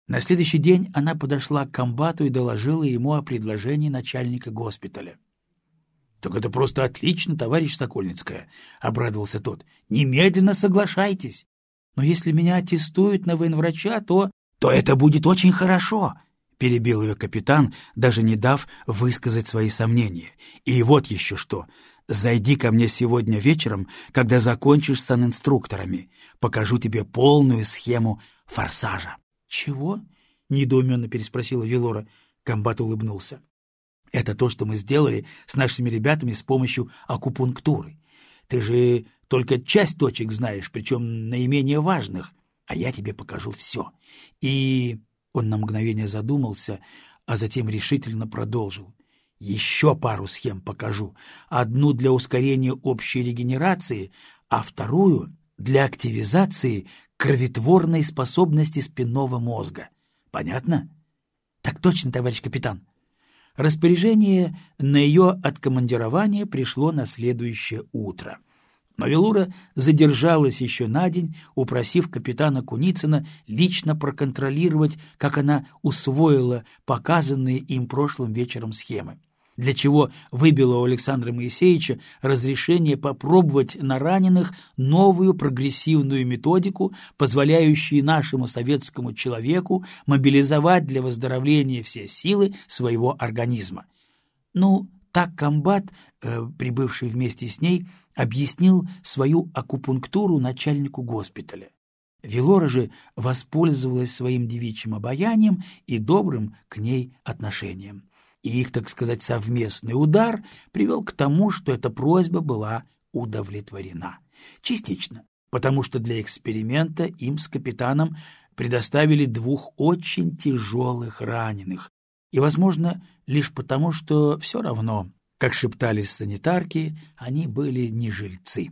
На следующий день она подошла к комбату и доложила ему о предложении начальника госпиталя. — Так это просто отлично, товарищ Сокольницкая, — обрадовался тот. — Немедленно соглашайтесь. Но если меня аттестуют на военврача, то это будет очень хорошо, — перебил ее капитан, даже не дав высказать свои сомнения. — И вот еще что. Зайди ко мне сегодня вечером, когда закончишь с санинструкторами. Покажу тебе полную схему форсажа. — Чего? — недоуменно переспросила Велора. Комбат улыбнулся. — Это то, что мы сделали с нашими ребятами с помощью акупунктуры. Ты же только часть точек знаешь, причем наименее важных, а я тебе покажу все. И... Он на мгновение задумался, а затем решительно продолжил. Еще пару схем покажу. Одну для ускорения общей регенерации, а вторую для активизации кроветворной способности спинного мозга. Понятно? Так точно, товарищ капитан. Распоряжение на ее откомандирование пришло на следующее утро. Но Велура задержалась еще на день, упросив капитана Куницына лично проконтролировать, как она усвоила показанные им прошлым вечером схемы, для чего выбила у Александра Моисеевича разрешение попробовать на раненых новую прогрессивную методику, позволяющую нашему советскому человеку мобилизовать для выздоровления все силы своего организма. Так комбат, прибывший вместе с ней, объяснил свою акупунктуру начальнику госпиталя. Велора же воспользовалась своим девичьим обаянием и добрым к ней отношением. И их, так сказать, совместный удар привел к тому, что эта просьба была удовлетворена. Частично, потому что для эксперимента им с капитаном предоставили 2 очень тяжелых раненых, и, возможно, лишь потому, что все равно, как шептались санитарки, они были не жильцы.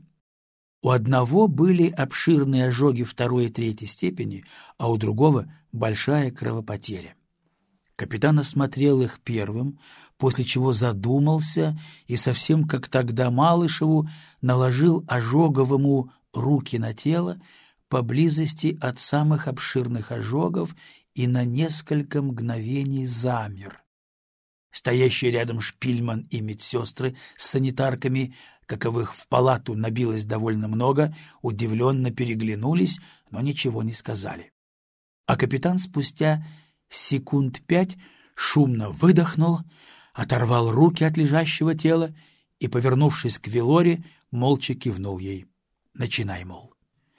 У одного были обширные ожоги 2 и 3 степени, а у другого большая кровопотеря. Капитан осмотрел их первым, после чего задумался и, совсем как тогда Малышеву, наложил ожоговому руки на тело поблизости от самых обширных ожогов и на несколько мгновений замер. Стоящие рядом шпильман и медсестры с санитарками, каковых в палату набилось довольно много, удивленно переглянулись, но ничего не сказали. А капитан спустя секунд 5 шумно выдохнул, оторвал руки от лежащего тела и, повернувшись к Велоре, молча кивнул ей. «Начинай, мол».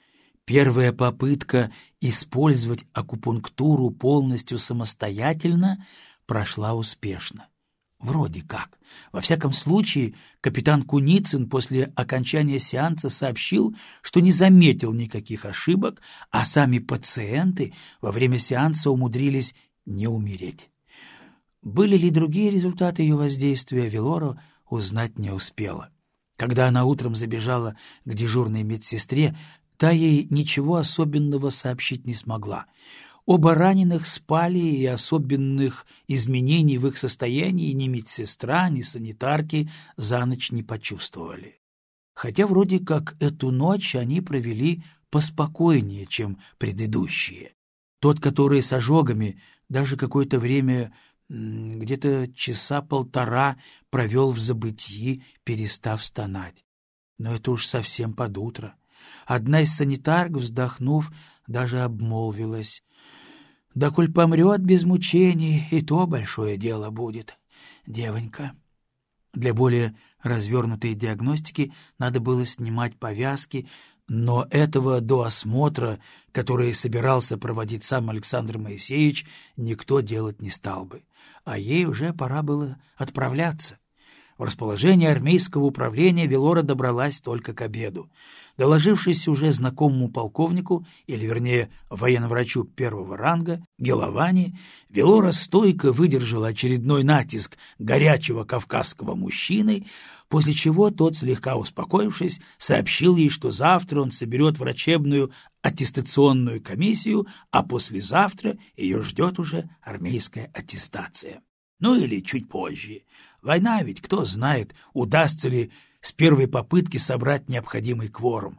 Первая попытка использовать акупунктуру полностью самостоятельно прошла успешно. Вроде как. Во всяком случае, капитан Куницын после окончания сеанса сообщил, что не заметил никаких ошибок, а сами пациенты во время сеанса умудрились не умереть. Были ли другие результаты ее воздействия, Велора узнать не успела. Когда она утром забежала к дежурной медсестре, та ей ничего особенного сообщить не смогла. Оба раненых спали, и особенных изменений в их состоянии ни медсестра, ни санитарки за ночь не почувствовали. Хотя вроде как эту ночь они провели поспокойнее, чем предыдущие. Тот, который с ожогами, даже какое-то время, где-то 1-1.5 часа провел в забытии, перестав стонать. Но это уж совсем под утро. Одна из санитарок, вздохнув, даже обмолвилась: «Да коль помрет без мучений, и то большое дело будет, девонька». Для более развернутой диагностики надо было снимать повязки, но этого до осмотра, который собирался проводить сам Александр Моисеевич, никто делать не стал бы, а ей уже пора было отправляться. В расположение армейского управления Велора добралась только к обеду. Доложившись уже знакомому полковнику, или вернее военврачу 1-го ранга, Геловани, Велора стойко выдержала очередной натиск горячего кавказского мужчины, после чего тот, слегка успокоившись, сообщил ей, что завтра он соберет врачебную аттестационную комиссию, а послезавтра ее ждет уже армейская аттестация. Ну или чуть позже. Война ведь, кто знает, удастся ли с первой попытки собрать необходимый кворум.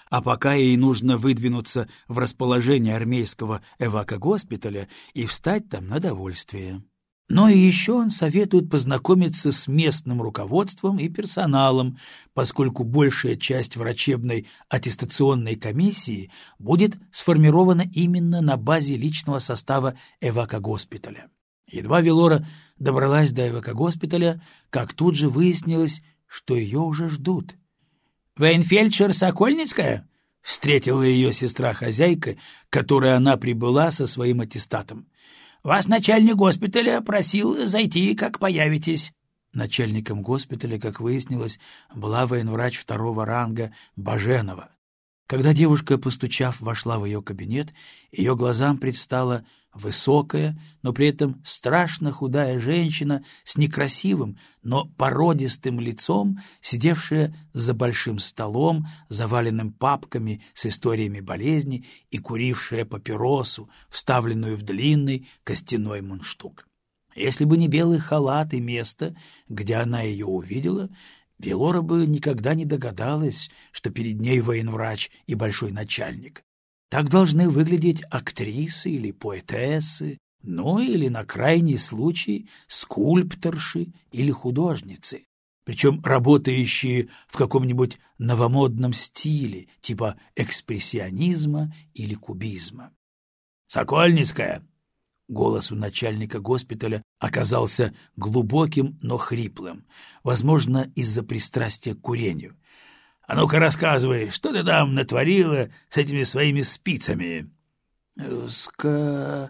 а пока ей нужно выдвинуться в расположение армейского эвакогоспиталя и встать там на довольствие. Но и еще он советует познакомиться с местным руководством и персоналом, поскольку большая часть врачебной аттестационной комиссии будет сформирована именно на базе личного состава эвакогоспиталя. Едва Велора добралась до эвакогоспиталя, как тут же выяснилось, что ее уже ждут. «Вейнфельдшер Сокольницкая?» — встретила ее сестра-хозяйка, к которой она прибыла со своим аттестатом. «Вас начальник госпиталя просил зайти, как появитесь». Начальником госпиталя, как выяснилось, была военврач второго ранга Баженова. Когда девушка, постучав, вошла в ее кабинет, ее глазам предстала высокая, но при этом страшно худая женщина с некрасивым, но породистым лицом, сидевшая за большим столом, заваленным папками с историями болезни, и курившая папиросу, вставленную в длинный костяной мундштук. Если бы не белый халат и место, где она ее увидела, Велора бы никогда не догадалась, что перед ней военврач и большой начальник. Так должны выглядеть актрисы или поэтессы, ну или, на крайний случай, скульпторши или художницы, причем работающие в каком-нибудь новомодном стиле, типа экспрессионизма или кубизма. «Сокольницкая!» Голос у начальника госпиталя оказался глубоким, но хриплым, возможно, из-за пристрастия к курению. — А ну-ка рассказывай, что ты там натворила с этими своими спицами? — это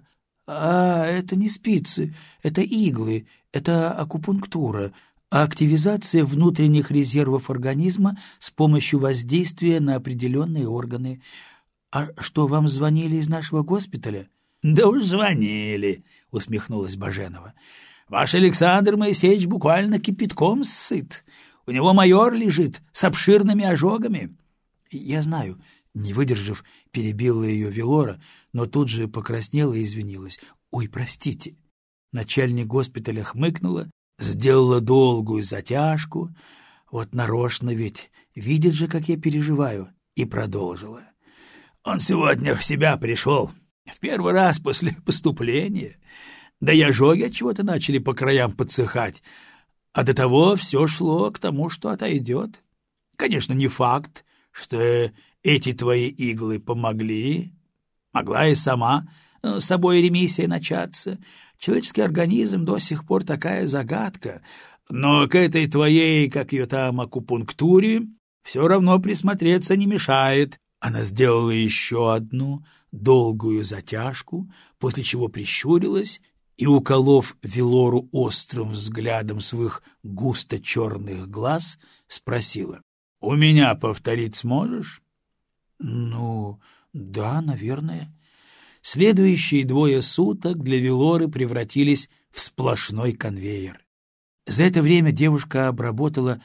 не спицы, это иглы, это акупунктура, активизация внутренних резервов организма с помощью воздействия на определенные органы. А что, вам звонили из нашего госпиталя? — Да уж звонили, — усмехнулась Баженова. — Ваш Александр Моисеевич буквально кипятком сыт. У него майор лежит с обширными ожогами. — Я знаю, — не выдержав, перебила ее Велора, но тут же покраснела и извинилась. — Ой, простите. Начальник госпиталя хмыкнула, сделала долгую затяжку, вот нарочно ведь, видит же, как я переживаю, и продолжила. — Он сегодня в себя пришел. В первый раз после поступления. Да и ожоги отчего-то начали по краям подсыхать, а до того все шло к тому, что отойдет. Конечно, не факт, что эти твои иглы помогли. Могла и сама с собой ремиссия начаться. Человеческий организм до сих пор такая загадка. Но к этой твоей, как ее там, акупунктуре все равно присмотреться не мешает. Она сделала еще одну долгую затяжку, после чего прищурилась и, уколов Велору острым взглядом своих густо-черных глаз, спросила: — У меня повторить сможешь? — Ну, да, наверное. Следующие 2 суток для Велоры превратились в сплошной конвейер. За это время девушка обработала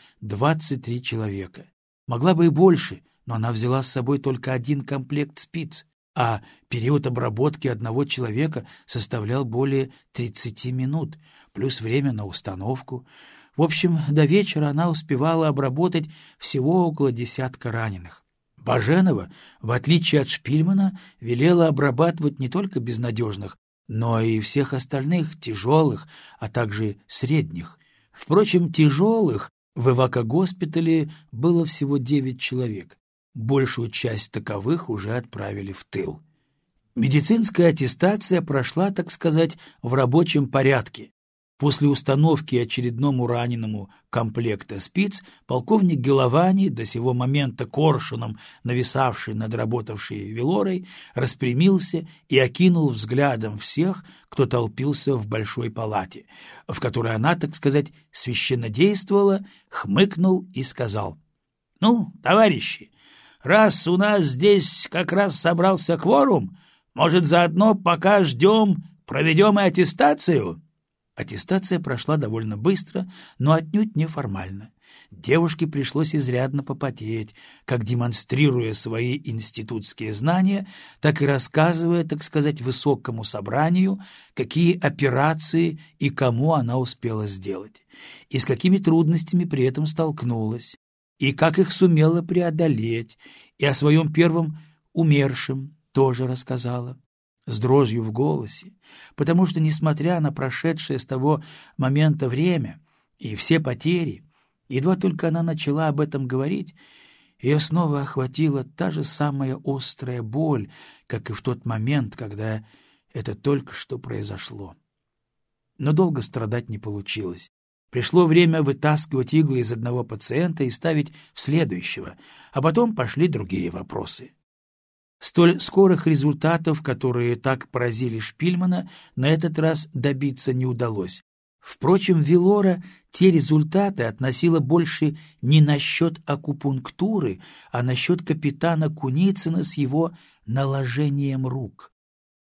23 человека. Могла бы и больше, но она взяла с собой только 1 комплект спиц, а период обработки одного человека составлял более 30 минут, плюс время на установку. В общем, до вечера она успевала обработать всего около 10 раненых. Баженова, в отличие от Шпильмана, велела обрабатывать не только безнадежных, но и всех остальных тяжелых, а также средних. Впрочем, тяжелых в эвакогоспитале было всего 9 человек. Большую часть таковых уже отправили в тыл. Медицинская аттестация прошла, так сказать, в рабочем порядке. После установки очередному раненому комплекта спиц полковник Геловани, до сего момента коршуном нависавший над работавшей Велорой, распрямился и окинул взглядом всех, кто толпился в большой палате, в которой она, так сказать, священнодействовала, хмыкнул и сказал: — Ну, товарищи, раз у нас здесь как раз собрался кворум, может, заодно, пока ждем, проведем и аттестацию? Аттестация прошла довольно быстро, но отнюдь неформально. Девушке пришлось изрядно попотеть, как демонстрируя свои институтские знания, так и рассказывая, так сказать, высокому собранию, какие операции и кому она успела сделать, и с какими трудностями при этом столкнулась. и как их сумела преодолеть, и о своем первом умершем тоже рассказала, с дрожью в голосе, потому что, несмотря на прошедшее с того момента время и все потери, едва только она начала об этом говорить, ее снова охватила та же самая острая боль, как и в тот момент, когда это только что произошло. Но долго страдать не получилось. Пришло время вытаскивать иглы из одного пациента и ставить в следующего, а потом пошли другие вопросы. Столь скорых результатов, которые так поразили Шпильмана, на этот раз добиться не удалось. Впрочем, Вилора те результаты относила больше не насчет акупунктуры, а насчет капитана Куницына с его наложением рук.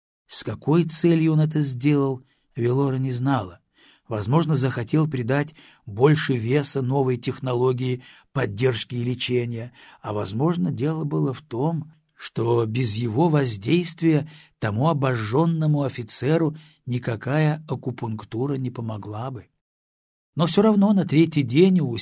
С какой целью он это сделал, Вилора не знала. Возможно, захотел придать больше веса новой технологии поддержки и лечения, а, возможно, дело было в том, что без его воздействия тому обожженному офицеру никакая акупунктура не помогла бы. Но все равно на третий день у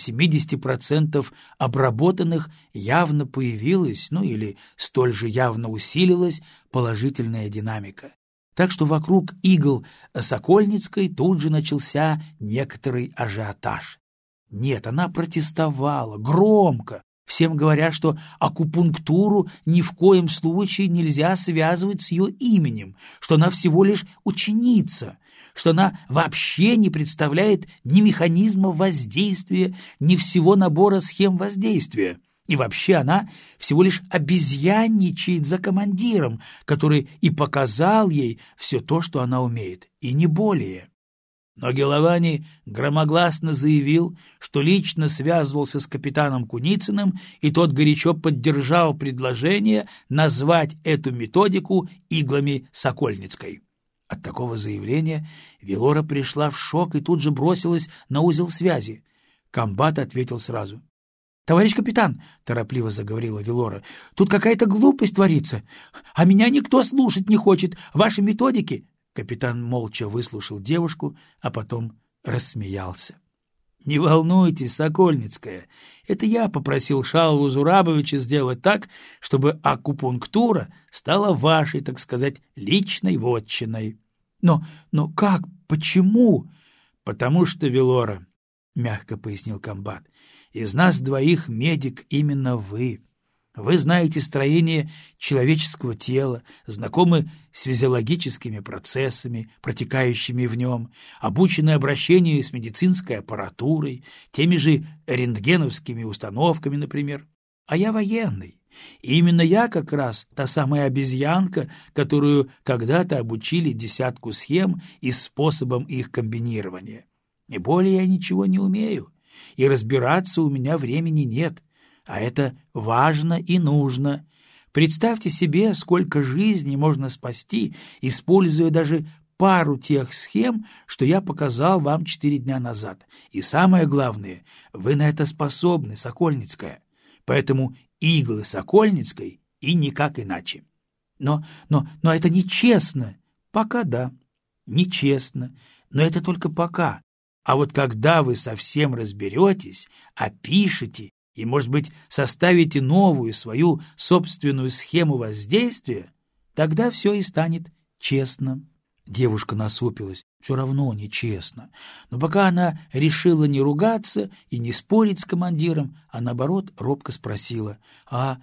70% обработанных явно появилась, или столь же явно усилилась положительная динамика. Так что вокруг игл Сокольницкой тут же начался некоторый ажиотаж. Нет, она протестовала, громко, всем говоря, что акупунктуру ни в коем случае нельзя связывать с ее именем, что она всего лишь ученица, что она вообще не представляет ни механизма воздействия, ни всего набора схем воздействия. И вообще она всего лишь обезьянничает за командиром, который и показал ей все то, что она умеет, и не более. Но Геловани громогласно заявил, что лично связывался с капитаном Куницыным, и тот горячо поддержал предложение назвать эту методику иглами Сокольницкой. От такого заявления Вилора пришла в шок и тут же бросилась на узел связи. Комбат ответил сразу. «Товарищ капитан», — торопливо заговорила Вилора, — «тут какая-то глупость творится, а меня никто слушать не хочет. Ваши методики...» Капитан молча выслушал девушку, а потом рассмеялся. «Не волнуйтесь, Сокольницкая, это я попросил Шалву Зурабовича сделать так, чтобы акупунктура стала вашей, так сказать, личной вотчиной». Но как? Почему?» «Потому что, Вилора, — мягко пояснил комбат, — из нас двоих медик именно вы. Вы знаете строение человеческого тела, знакомы с физиологическими процессами, протекающими в нем, обучены обращению с медицинской аппаратурой, теми же рентгеновскими установками, например. А я военный. И именно я как раз та самая обезьянка, которую когда-то обучили 10 схем и способом их комбинирования. И более я ничего не умею, и разбираться у меня времени нет. А это важно и нужно. Представьте себе, сколько жизней можно спасти, используя даже пару тех схем, что я показал вам 4 дня назад. И самое главное, вы на это способны, Сокольницкая. Поэтому иглы Сокольницкой и никак иначе. Но это нечестно. Пока да, нечестно. Но это только пока. А вот когда вы совсем разберетесь, опишете и, может быть, составите новую свою собственную схему воздействия, тогда все и станет честно. Девушка насупилась. Все равно нечестно. Но пока она решила не ругаться и не спорить с командиром, а наоборот робко спросила: «А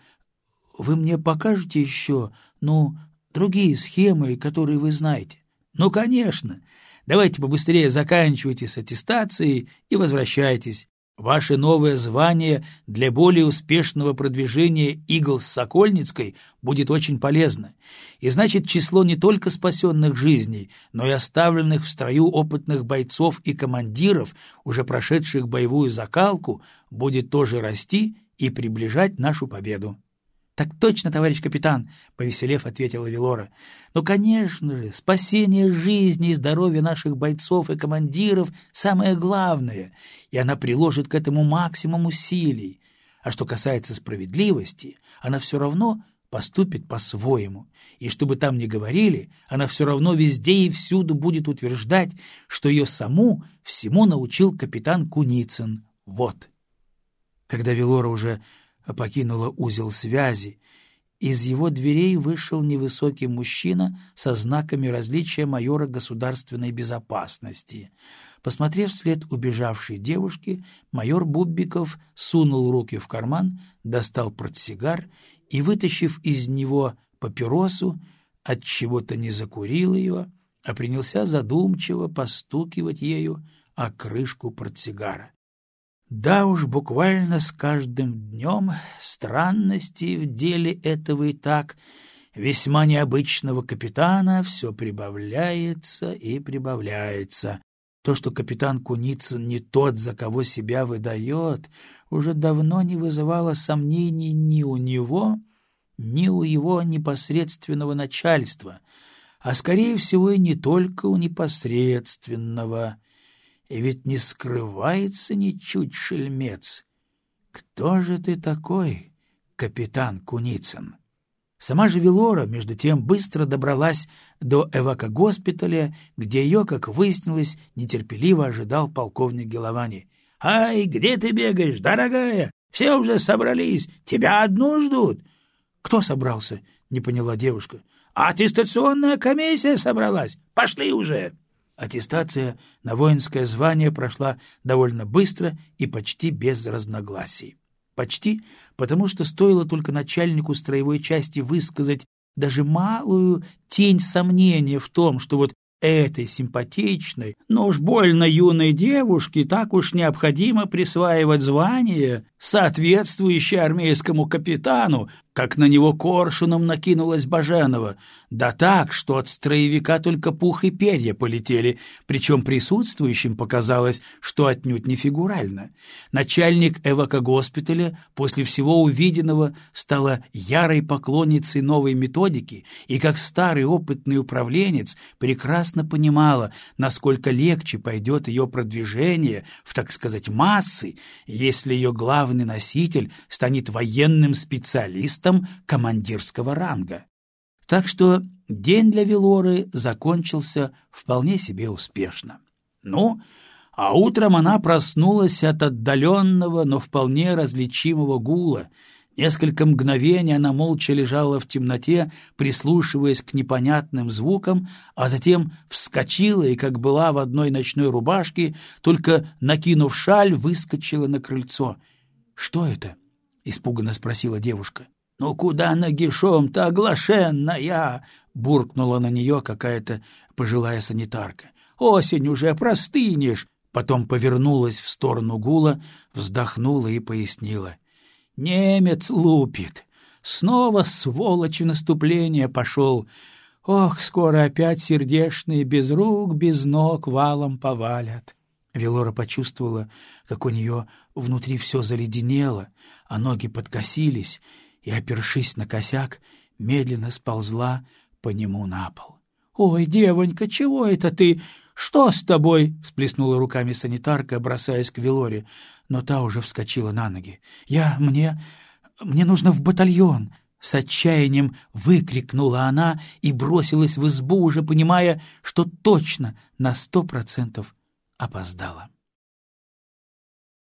вы мне покажете еще, другие схемы, которые вы знаете?» «Ну, конечно. Давайте побыстрее заканчивайте с аттестацией и возвращайтесь. Ваше новое звание для более успешного продвижения игл с Сокольницкой будет очень полезно. И значит, число не только спасенных жизней, но и оставленных в строю опытных бойцов и командиров, уже прошедших боевую закалку, будет тоже расти и приближать нашу победу». «Так точно, товарищ капитан», — повеселев, ответила Вилора. «Но, конечно же, спасение жизни и здоровья наших бойцов и командиров — самое главное, и она приложит к этому максимум усилий. А что касается справедливости, она все равно поступит по-своему, и что бы там ни говорили, она все равно везде и всюду будет утверждать, что ее саму всему научил капитан Куницын. Вот». Когда Велора уже покинула узел связи, из его дверей вышел невысокий мужчина со знаками различия майора государственной безопасности. Посмотрев вслед убежавшей девушке, майор Буббиков сунул руки в карман, достал портсигар и, вытащив из него папиросу, отчего-то не закурил ее, а принялся задумчиво постукивать ею о крышку портсигара. Да уж, буквально с каждым днем странностей в деле этого и так весьма необычного капитана все прибавляется и прибавляется. То, что капитан Куницын не тот, за кого себя выдает, уже давно не вызывало сомнений ни у него, ни у его непосредственного начальства, а, скорее всего, и не только у непосредственного. И ведь не скрывается ничуть шельмец. Кто же ты такой, капитан Куницын? Сама же Велора, между тем, быстро добралась до эвакогоспиталя, где ее, как выяснилось, нетерпеливо ожидал полковник Геловани. — Ай, где ты бегаешь, дорогая? Все уже собрались, тебя одну ждут. — Кто собрался? — не поняла девушка. — Аттестационная комиссия собралась. Пошли уже. Аттестация на воинское звание прошла довольно быстро и почти без разногласий. Почти, потому что стоило только начальнику строевой части высказать даже малую тень сомнения в том, что вот этой симпатичной, но уж больно юной девушке так уж необходимо присваивать звание, соответствующее армейскому капитану, как на него коршуном накинулась Баженова, да так, что от строевика только пух и перья полетели, причем присутствующим показалось, что отнюдь не фигурально. Начальник эвакогоспиталя после всего увиденного стала ярой поклонницей новой методики и, как старый опытный управленец, прекрасно понимала, насколько легче пойдет ее продвижение в, так сказать, массы, если ее главный носитель станет военным специалистом командирского ранга. Так что день для Велоры закончился вполне себе успешно. Ну, а утром она проснулась от отдаленного, но вполне различимого гула. Несколько мгновений она молча лежала в темноте, прислушиваясь к непонятным звукам, а затем вскочила и, как была в одной ночной рубашке, только накинув шаль, выскочила на крыльцо. — Что это? — испуганно спросила девушка. — Ну куда нагишом-то, оглашенная? — буркнула на нее какая-то пожилая санитарка. — Осень уже, простынешь. Потом повернулась в сторону гула, вздохнула и пояснила. — Немец лупит. Снова, сволочь, в наступление пошел. Ох, скоро опять сердечные без рук, без ног валом повалят. Велора почувствовала, как у нее внутри все заледенело, а ноги подкосились, и, опершись на косяк, медленно сползла по нему на пол. — Ой, девонька, чего это ты? Что с тобой? — всплеснула руками санитарка, бросаясь к Велоре, но та уже вскочила на ноги. — Мне нужно в батальон! — с отчаянием выкрикнула она и бросилась в избу, уже понимая, что точно на 100% опоздала.